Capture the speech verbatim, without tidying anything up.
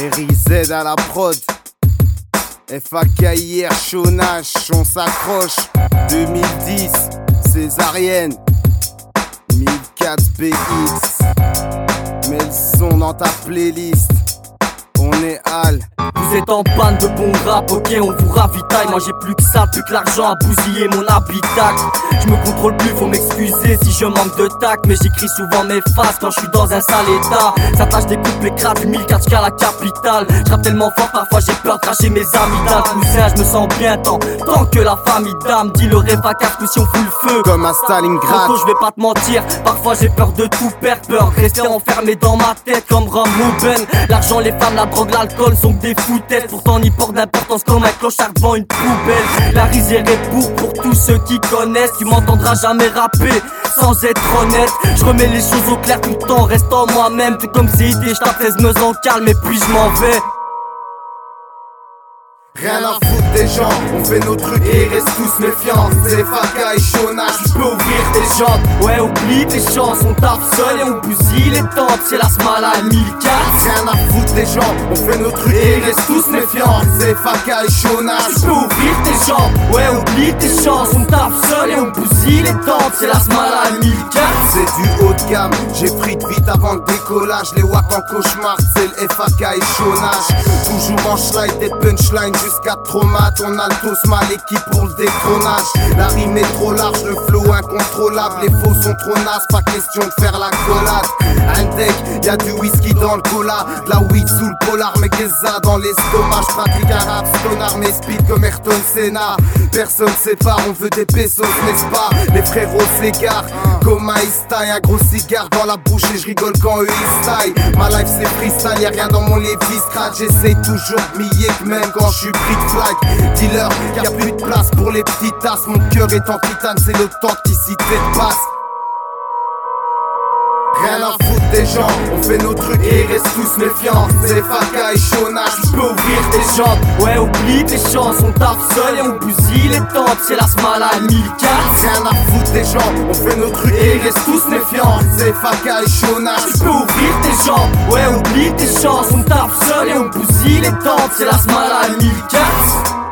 R I Z à la prod. F A K I R Chônage, on s'accroche. deux mille dix, césarienne. mille quatre B X. Mets le son dans ta playlist. On est Al. Vous êtes en panne de bon rap, ok on vous ravitaille. Moi j'ai plus que ça, plus que l'argent à bousiller mon habitacle. Je me contrôle plus, faut m'excuser si je manque de tact. Mais j'écris souvent mes phases quand je suis dans un sale état. Ça tâche découpe les crades du mille quatre K à la capitale. Je rappe tellement fort, parfois j'ai peur de cracher mes amygdales. Cousin, je me sens bien tant, tant que la famille d'âme dit le rêve à quatre coups si on fout le feu. Comme à Stalingrad. Tantôt, je vais pas te mentir, parfois j'ai peur de tout perdre. Peur de rester enfermé dans ma tête comme Ram Ruben. L'argent, les femmes, la drogue, l'alcool sont des foutaises. Pourtant n'y porte d'importance comme un clochard devant une poubelle. La rizière est pour pour tous ceux qui connaissent. Tu m'entendras jamais rapper sans être honnête. Je remets les choses au clair tout en restant moi-même. Tout comme c'est idée, je tape treize me en calme et puis je m'en vais. Rien à foutre des gens, on fait nos trucs et ils restent tous méfiants. C'est F A K et chônage, tu peux ouvrir tes jambes. Ouais, oublie tes chances, on tape seul et on bousille les tempes. C'est la smala à mille quatre. Rien à foutre des gens, on fait nos trucs et ils restent tous méfiants. C'est F A K et chônage, Tu peux ouvrir tes jambes. Ouais, oublie tes chances, on tape seul et on bousille les tempes. C'est la smala à mille quatre. c'est du haut de gamme, j'ai pris de vite avant le décollage. Les wack en cauchemar, c'est le F A K et chônage. Toujours en slide des punchlines jusqu'à traumat. On a le dos mal équipe pour le détrônage. La rime est trop large, le flow incontrôlable. Les faux sont trop nazes, pas question de faire la collade. Un deck, y'a du whisky dans le cola, de la weed sous le polar, mais Geza dans l'estomac. J'pratique un rap stonar, mais speed comme Ayrton Senna. Personne sépare, on veut des pesos, n'est-ce pas? Les frérots s'égarent, comme un style, un gros cigare dans la bouche et je rigole quand eux ils style. Ma life c'est freestyle, y'a rien dans mon Levi scratch. J'essaye toujours de m'y que même quand je suis pris de flag. Dis-leur qu'il y a plus de place pour les petites tasses. Mon cœur est en titane, c'est l'authenticité de base. Rien à foutre des gens, on fait nos trucs et ils restent tous méfiants. C'est F A K et chônage, tu peux ouvrir tes jambes. Ouais, oublie tes chances, on tape seul et on bousille les tempes. C'est la smala à mille quatre. Rien à foutre des gens, on fait nos trucs et ils restent tous méfiants. C'est F A K et chônage, Tu peux ouvrir tes jambes. Ouais, oublie tes chances, on tape seul et on bousille les tempes. C'est la smala à mille quatre.